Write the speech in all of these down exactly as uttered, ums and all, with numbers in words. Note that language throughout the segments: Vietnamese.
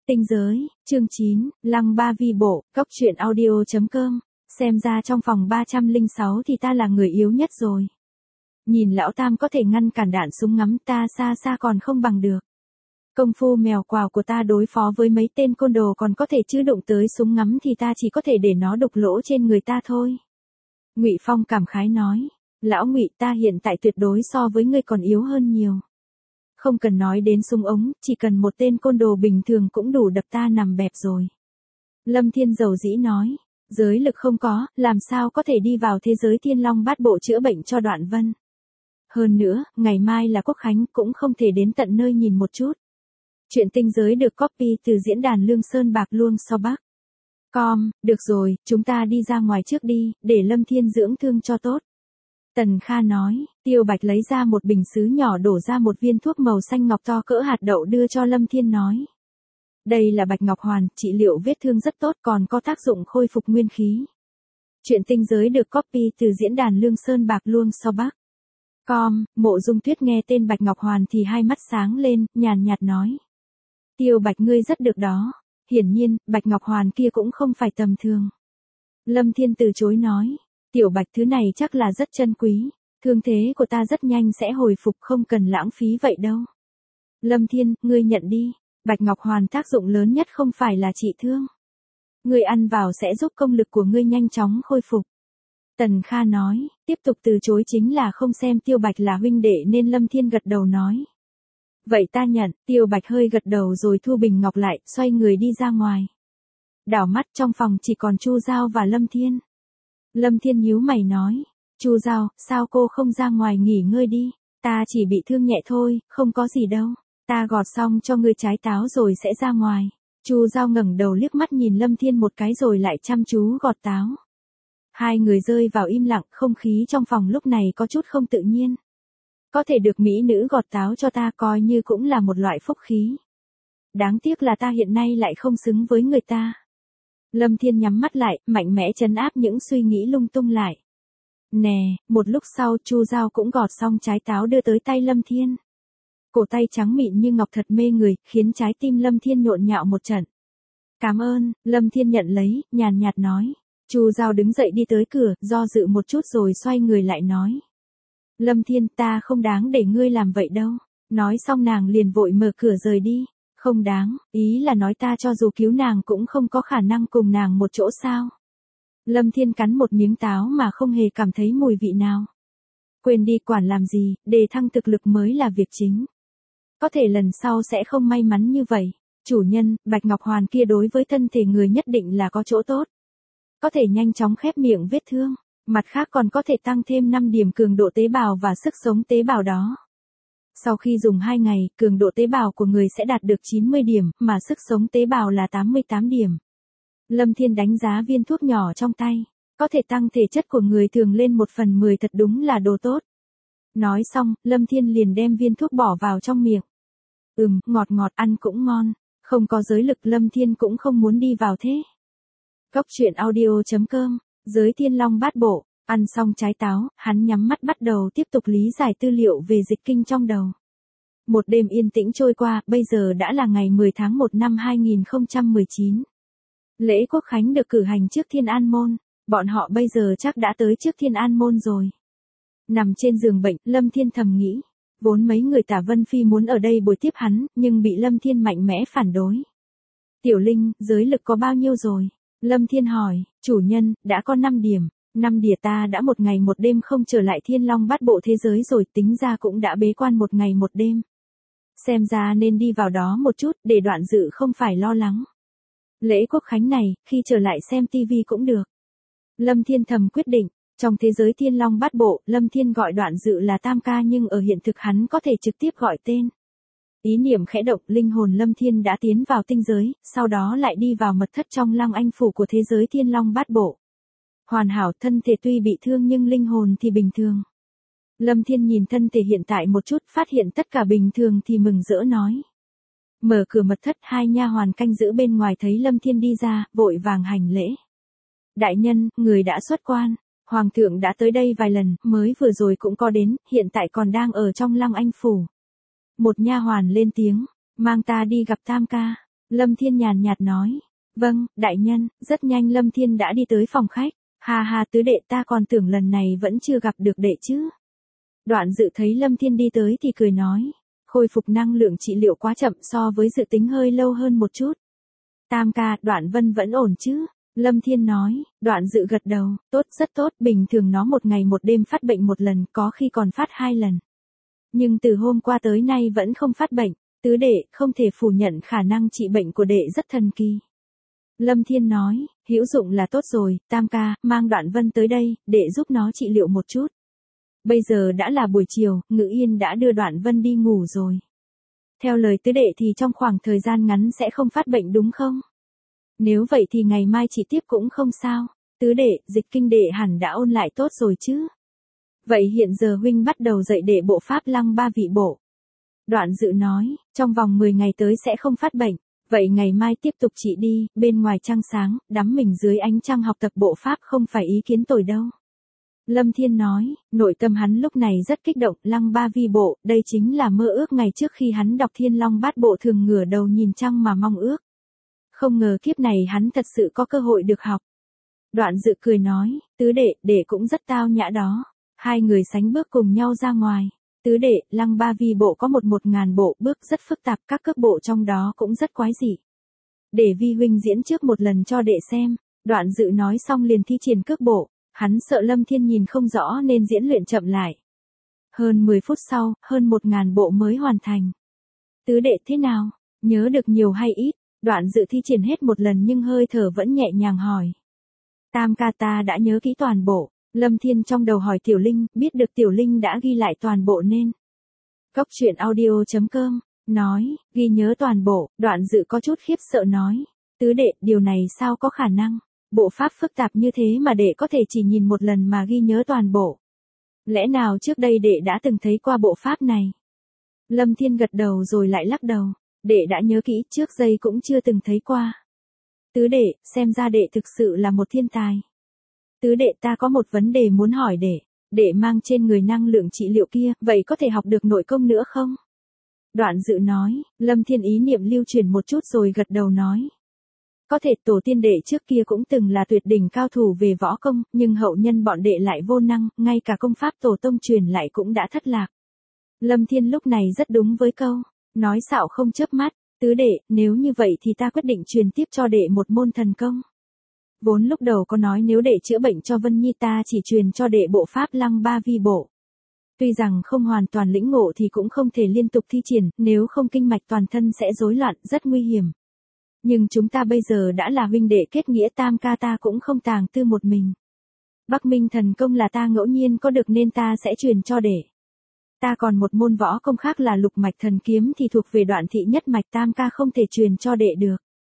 Tinh giới, chương chín, Lăng Ba Vi Bộ, Cốc truyện audio chấm com. Xem ra trong phòng ba trăm lẻ sáu thì ta là người yếu nhất rồi. Nhìn lão tam có thể ngăn cản đạn súng ngắm, ta xa xa còn không bằng được. Công phu mèo quào của ta đối phó với mấy tên côn đồ còn có thể, chứ đụng tới súng ngắm thì ta chỉ có thể để nó đục lỗ trên người ta thôi. Ngụy Phong cảm khái nói, lão Ngụy, ta hiện tại tuyệt đối so với ngươi còn yếu hơn nhiều. Không cần nói đến súng ống, chỉ cần một tên côn đồ bình thường cũng đủ đập ta nằm bẹp rồi. Lâm Thiên dầu dĩ nói, giới lực không có, làm sao có thể đi vào thế giới Thiên Long Bát Bộ chữa bệnh cho Đoạn Vân. Hơn nữa, ngày mai là Quốc Khánh, cũng không thể đến tận nơi nhìn một chút. Chuyện tinh giới được copy từ diễn đàn Lương Sơn Bạc Luông So Bắc. Com, được rồi, chúng ta đi ra ngoài trước đi, để Lâm Thiên dưỡng thương cho tốt. Tần Kha nói, Tiêu Bạch lấy ra một bình sứ nhỏ đổ ra một viên thuốc màu xanh ngọc to cỡ hạt đậu đưa cho Lâm Thiên nói. Đây là Bạch Ngọc Hoàn, trị liệu vết thương rất tốt, còn có tác dụng khôi phục nguyên khí. Chuyện tinh giới được copy từ diễn đàn Lương Sơn Bạc Luông So Bắc. Com, Mộ Dung Tuyết nghe tên Bạch Ngọc Hoàn thì hai mắt sáng lên, nhàn nhạt nói. Tiêu Bạch ngươi rất được đó. Hiển nhiên, Bạch Ngọc Hoàn kia cũng không phải tầm thường. Lâm Thiên từ chối nói. Tiểu Bạch thứ này chắc là rất chân quý. Thương thế của ta rất nhanh sẽ hồi phục, không cần lãng phí vậy đâu. Lâm Thiên, ngươi nhận đi. Bạch Ngọc Hoàn tác dụng lớn nhất không phải là trị thương. Ngươi ăn vào sẽ giúp công lực của ngươi nhanh chóng khôi phục. Tần Kha nói, tiếp tục từ chối chính là không xem Tiêu Bạch là huynh đệ nên Lâm Thiên gật đầu nói. Vậy ta nhận. Tiêu Bạch hơi gật đầu rồi thu bình ngọc lại, xoay người đi ra ngoài. Đảo mắt trong phòng chỉ còn Chu Giao và Lâm Thiên. Lâm Thiên nhíu mày nói, Chu Giao, sao cô không ra ngoài nghỉ ngơi đi, ta chỉ bị thương nhẹ thôi, không có gì đâu, ta gọt xong cho ngươi trái táo rồi sẽ ra ngoài. Chu Giao ngẩng đầu liếc mắt nhìn Lâm Thiên một cái rồi lại chăm chú gọt táo. Hai người rơi vào im lặng, không khí trong phòng lúc này có chút không tự nhiên. Có thể được mỹ nữ gọt táo cho ta coi như cũng là một loại phúc khí. Đáng tiếc là ta hiện nay lại không xứng với người ta. Lâm Thiên nhắm mắt lại, mạnh mẽ trấn áp những suy nghĩ lung tung lại. Nè, một lúc sau Chu Giao cũng gọt xong trái táo đưa tới tay Lâm Thiên. Cổ tay trắng mịn như ngọc thật mê người, khiến trái tim Lâm Thiên nhộn nhạo một trận. Cảm ơn, Lâm Thiên nhận lấy, nhàn nhạt nói. Chu Giao đứng dậy đi tới cửa, do dự một chút rồi xoay người lại nói. Lâm Thiên, ta không đáng để ngươi làm vậy đâu. Nói xong nàng liền vội mở cửa rời đi. Không đáng, ý là nói ta cho dù cứu nàng cũng không có khả năng cùng nàng một chỗ sao. Lâm Thiên cắn một miếng táo mà không hề cảm thấy mùi vị nào. Quên đi quản làm gì, đề thăng thực lực mới là việc chính. Có thể lần sau sẽ không may mắn như vậy. Chủ nhân, Bạch Ngọc Hoàn kia đối với thân thể người nhất định là có chỗ tốt. Có thể nhanh chóng khép miệng vết thương. Mặt khác còn có thể tăng thêm năm điểm cường độ tế bào và sức sống tế bào đó. Sau khi dùng hai ngày, cường độ tế bào của người sẽ đạt được chín mươi điểm, mà sức sống tế bào là tám mươi tám điểm. Lâm Thiên đánh giá viên thuốc nhỏ trong tay. Có thể tăng thể chất của người thường lên một phần mười, thật đúng là đồ tốt. Nói xong, Lâm Thiên liền đem viên thuốc bỏ vào trong miệng. Ừm, ngọt ngọt, ăn cũng ngon. Không có giới lực Lâm Thiên cũng không muốn đi vào thế. Cốc truyện audio chấm com, giới Thiên Long Bát Bộ. Ăn xong trái táo, hắn nhắm mắt bắt đầu tiếp tục lý giải tư liệu về dịch kinh trong đầu. Một đêm yên tĩnh trôi qua, bây giờ đã là ngày mười tháng một năm hai nghìn không trăm mười chín. Lễ Quốc Khánh được cử hành trước Thiên An Môn, bọn họ bây giờ chắc đã tới trước Thiên An Môn rồi. Nằm trên giường bệnh, Lâm Thiên thầm nghĩ, vốn mấy người Tả Vân Phi muốn ở đây buổi tiếp hắn, nhưng bị Lâm Thiên mạnh mẽ phản đối. Tiểu Linh, giới lực có bao nhiêu rồi? Lâm Thiên hỏi, chủ nhân, đã có năm điểm. Năm đìa, ta đã một ngày một đêm không trở lại Thiên Long Bát Bộ thế giới rồi, tính ra cũng đã bế quan một ngày một đêm. Xem ra nên đi vào đó một chút, để Đoạn Dự không phải lo lắng. Lễ Quốc Khánh này, khi trở lại xem tivi cũng được. Lâm Thiên thầm quyết định, trong thế giới Thiên Long Bát Bộ, Lâm Thiên gọi Đoạn Dự là Tam Ca nhưng ở hiện thực hắn có thể trực tiếp gọi tên. Ý niệm khẽ động, linh hồn Lâm Thiên đã tiến vào tinh giới, sau đó lại đi vào mật thất trong Lăng Anh Phủ của thế giới Thiên Long Bát Bộ. Hoàn hảo, thân thể tuy bị thương nhưng linh hồn thì bình thường. Lâm Thiên nhìn thân thể hiện tại một chút, phát hiện tất cả bình thường thì mừng rỡ nói. Mở cửa mật thất, hai nha hoàn canh giữ bên ngoài thấy Lâm Thiên đi ra, vội vàng hành lễ. Đại nhân, người đã xuất quan, Hoàng thượng đã tới đây vài lần, mới vừa rồi cũng có đến, hiện tại còn đang ở trong Lăng Anh Phủ. Một nha hoàn lên tiếng, mang ta đi gặp Tam Ca. Lâm Thiên nhàn nhạt nói. Vâng, đại nhân. Rất nhanh Lâm Thiên đã đi tới phòng khách. Ha ha tứ đệ, ta còn tưởng lần này vẫn chưa gặp được đệ chứ. Đoạn Dự thấy Lâm Thiên đi tới thì cười nói. Khôi phục năng lượng trị liệu quá chậm, so với dự tính hơi lâu hơn một chút. Tam ca, Đoạn Vân vẫn ổn chứ? Lâm Thiên nói. Đoạn Dự gật đầu. Tốt, rất tốt, bình thường nó một ngày một đêm phát bệnh một lần, có khi còn phát hai lần. Nhưng từ hôm qua tới nay vẫn không phát bệnh. Tứ đệ, không thể phủ nhận khả năng trị bệnh của đệ rất thần kỳ. Lâm Thiên nói. Hữu dụng là tốt rồi, Tam ca, mang Đoạn Vân tới đây, để giúp nó trị liệu một chút. Bây giờ đã là buổi chiều, Ngự Yên đã đưa Đoạn Vân đi ngủ rồi. Theo lời tứ đệ thì trong khoảng thời gian ngắn sẽ không phát bệnh đúng không? Nếu vậy thì ngày mai chỉ tiếp cũng không sao. Tứ đệ, Dịch Kinh đệ hẳn đã ôn lại tốt rồi chứ? Vậy hiện giờ huynh bắt đầu dạy đệ bộ pháp Lăng Ba Vị Bộ. Đoạn Dự nói, trong vòng mười ngày tới sẽ không phát bệnh. Vậy ngày mai tiếp tục trị đi, bên ngoài trăng sáng, đắm mình dưới ánh trăng học tập bộ pháp không phải ý kiến tồi đâu. Lâm Thiên nói, nội tâm hắn lúc này rất kích động, Lăng Ba Vi Bộ, đây chính là mơ ước ngày trước khi hắn đọc Thiên Long Bát Bộ thường ngửa đầu nhìn trăng mà mong ước. Không ngờ kiếp này hắn thật sự có cơ hội được học. Đoạn Dự cười nói, tứ đệ, đệ cũng rất tao nhã đó. Hai người sánh bước cùng nhau ra ngoài. Tứ đệ, Lăng Ba Vi Bộ có một một ngàn bộ bước rất phức tạp, các cước bộ trong đó cũng rất quái dị. Để Vi huynh diễn trước một lần cho đệ xem. Đoạn Dự nói xong liền thi triển cước bộ. Hắn sợ Lâm Thiên nhìn không rõ nên diễn luyện chậm lại. Hơn mười phút sau, hơn một ngàn bộ mới hoàn thành. Tứ đệ thế nào? Nhớ được nhiều hay ít? Đoạn Dự thi triển hết một lần nhưng hơi thở vẫn nhẹ nhàng hỏi. Tam ca, ta đã nhớ kỹ toàn bộ. Lâm Thiên trong đầu hỏi Tiểu Linh, biết được Tiểu Linh đã ghi lại toàn bộ nên. Cốc truyện audio chấm com, nói, ghi nhớ toàn bộ. Đoạn Dự có chút khiếp sợ nói. Tứ đệ, điều này sao có khả năng? Bộ pháp phức tạp như thế mà đệ có thể chỉ nhìn một lần mà ghi nhớ toàn bộ. Lẽ nào trước đây đệ đã từng thấy qua bộ pháp này? Lâm Thiên gật đầu rồi lại lắc đầu. Đệ đã nhớ kỹ, trước giây cũng chưa từng thấy qua. Tứ đệ, xem ra đệ thực sự là một thiên tài. Tứ đệ, ta có một vấn đề muốn hỏi đệ. Đệ mang trên người năng lượng trị liệu kia, vậy có thể học được nội công nữa không? Đoạn Dự nói. Lâm Thiên ý niệm lưu truyền một chút rồi gật đầu nói. Có thể, tổ tiên đệ trước kia cũng từng là tuyệt đỉnh cao thủ về võ công, nhưng hậu nhân bọn đệ lại vô năng, ngay cả công pháp tổ tông truyền lại cũng đã thất lạc. Lâm Thiên lúc này rất đúng với câu, nói xạo không chớp mắt. Tứ đệ, nếu như vậy thì ta quyết định truyền tiếp cho đệ một môn thần công. Vốn lúc đầu có nói nếu đệ chữa bệnh cho Vân Nhi ta chỉ truyền cho đệ bộ pháp Lăng Ba Vi Bộ. Tuy rằng không hoàn toàn lĩnh ngộ thì cũng không thể liên tục thi triển, nếu không kinh mạch toàn thân sẽ rối loạn, rất nguy hiểm. Nhưng chúng ta bây giờ đã là huynh đệ kết nghĩa, Tam ca ta cũng không tàng tư một mình. Bắc Minh thần công là ta ngẫu nhiên có được nên ta sẽ truyền cho đệ. Ta còn một môn võ công khác là lục mạch thần kiếm thì thuộc về Đoạn thị nhất mạch, Tam ca không thể truyền cho đệ được.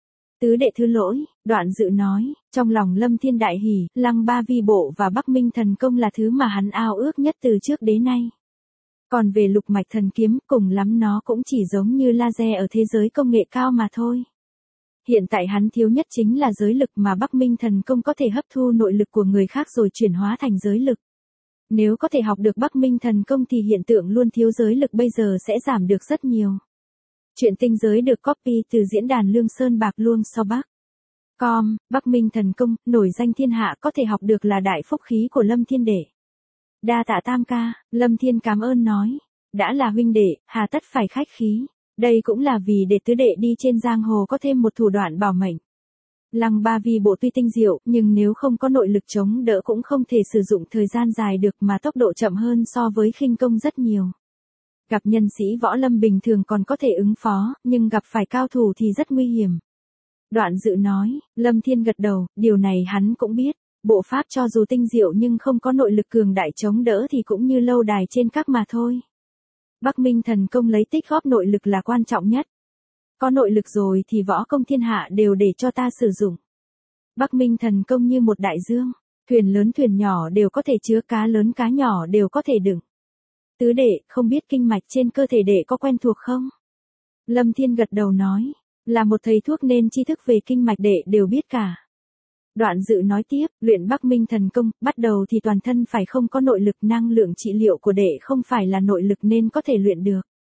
Tứ đệ thứ lỗi, Đoạn Dự nói, trong lòng Lâm Thiên đại hỉ, Lăng Ba Vi Bộ và Bắc Minh thần công là thứ mà hắn ao ước nhất từ trước đến nay. Còn về lục mạch thần kiếm, cùng lắm nó cũng chỉ giống như laser ở thế giới công nghệ cao mà thôi. Hiện tại hắn thiếu nhất chính là giới lực, mà Bắc Minh thần công có thể hấp thu nội lực của người khác rồi chuyển hóa thành giới lực. Nếu có thể học được Bắc Minh thần công thì hiện tượng luôn thiếu giới lực bây giờ sẽ giảm được rất nhiều. Chuyện tinh giới được copy từ diễn đàn Lương Sơn Bạc Luông So Bắc. Com, Bắc Minh thần công, nổi danh thiên hạ, có thể học được là đại phúc khí của Lâm Thiên đệ. Đa tạ Tam ca, Lâm Thiên cảm ơn nói. Đã là huynh đệ, hà tất phải khách khí. Đây cũng là vì để tứ đệ đi trên giang hồ có thêm một thủ đoạn bảo mệnh. Lăng Ba Vi Bộ tuy tinh diệu, nhưng nếu không có nội lực chống đỡ cũng không thể sử dụng thời gian dài được, mà tốc độ chậm hơn so với khinh công rất nhiều. Gặp nhân sĩ võ lâm bình thường còn có thể ứng phó, nhưng gặp phải cao thủ thì rất nguy hiểm. Đoạn Dự nói. Lâm Thiên gật đầu, điều này hắn cũng biết. Bộ pháp cho dù tinh diệu nhưng không có nội lực cường đại chống đỡ thì cũng như lâu đài trên các mà thôi. Bắc Minh thần công lấy tích góp nội lực là quan trọng nhất. Có nội lực rồi thì võ công thiên hạ đều để cho ta sử dụng. Bắc Minh thần công như một đại dương, thuyền lớn thuyền nhỏ đều có thể chứa, cá lớn cá nhỏ đều có thể đựng. Tứ đệ, không biết kinh mạch trên cơ thể đệ có quen thuộc không? Lâm Thiên gật đầu nói, là một thầy thuốc nên tri thức về kinh mạch đệ đều biết cả. Đoạn Dự nói tiếp, luyện Bắc Minh thần công, bắt đầu thì toàn thân phải không có nội lực, năng lượng trị liệu của đệ không phải là nội lực nên có thể luyện được.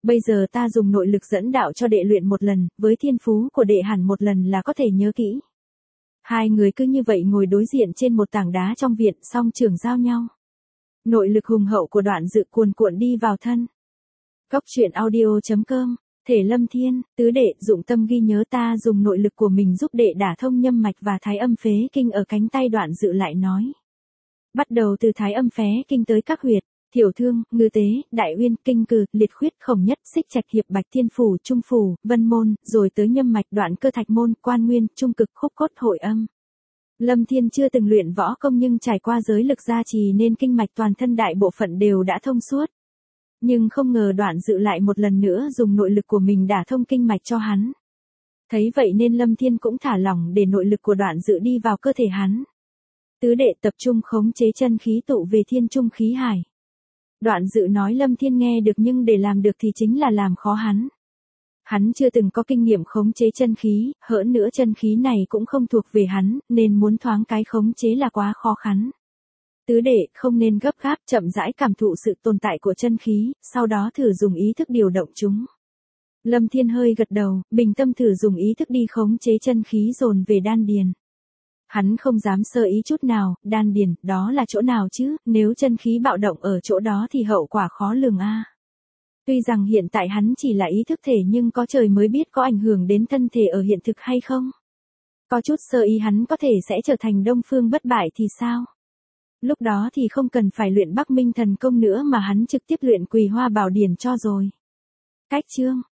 Bây giờ ta dùng nội lực dẫn đạo cho đệ luyện một lần, với thiên phú của đệ hẳn một lần là có thể nhớ kỹ. Hai người cứ như vậy ngồi đối diện trên một tảng đá trong viện, song trường giao nhau. Nội lực hùng hậu của Đoạn Dự cuồn cuộn đi vào thân. Cốc truyện audio chấm com, Thể Lâm Thiên, tứ đệ, dụng tâm ghi nhớ, ta dùng nội lực của mình giúp đệ đả thông nhâm mạch và thái âm phế kinh ở cánh tay. Đoạn Dự lại nói. Bắt đầu từ thái âm phế kinh tới các huyệt, thiểu thương, ngư tế, đại uyên, kinh cừ, liệt khuyết, khổng nhất, xích trạch, hiệp bạch, thiên phủ, trung phủ, vân môn, rồi tới nhâm mạch, đoạn cơ, thạch môn, quan nguyên, trung cực, khúc cốt, hội âm. Lâm Thiên chưa từng luyện võ công nhưng trải qua giới lực gia trì nên kinh mạch toàn thân đại bộ phận đều đã thông suốt. Nhưng không ngờ Đoạn Dự lại một lần nữa dùng nội lực của mình đả thông kinh mạch cho hắn. Thấy vậy nên Lâm Thiên cũng thả lỏng để nội lực của Đoạn Dự đi vào cơ thể hắn. Tứ đệ tập trung khống chế chân khí tụ về thiên trung khí hải. Đoạn Dự nói Lâm Thiên nghe được nhưng để làm được thì chính là làm khó hắn. Hắn chưa từng có kinh nghiệm khống chế chân khí, hỡn nữa chân khí này cũng không thuộc về hắn, nên muốn thoáng cái khống chế là quá khó khăn. Tứ đệ không nên gấp gáp, chậm rãi cảm thụ sự tồn tại của chân khí, sau đó thử dùng ý thức điều động chúng. Lâm Thiên hơi gật đầu, bình tâm thử dùng ý thức đi khống chế chân khí dồn về đan điền. Hắn không dám sơ ý chút nào, đan điền, đó là chỗ nào chứ, nếu chân khí bạo động ở chỗ đó thì hậu quả khó lường a. Tuy rằng hiện tại hắn chỉ là ý thức thể nhưng có trời mới biết có ảnh hưởng đến thân thể ở hiện thực hay không. Có chút sơ ý hắn có thể sẽ trở thành Đông Phương bất bại thì sao? Lúc đó thì không cần phải luyện Bắc Minh thần công nữa mà hắn trực tiếp luyện Quỳ Hoa Bảo Điển cho rồi. Cách chương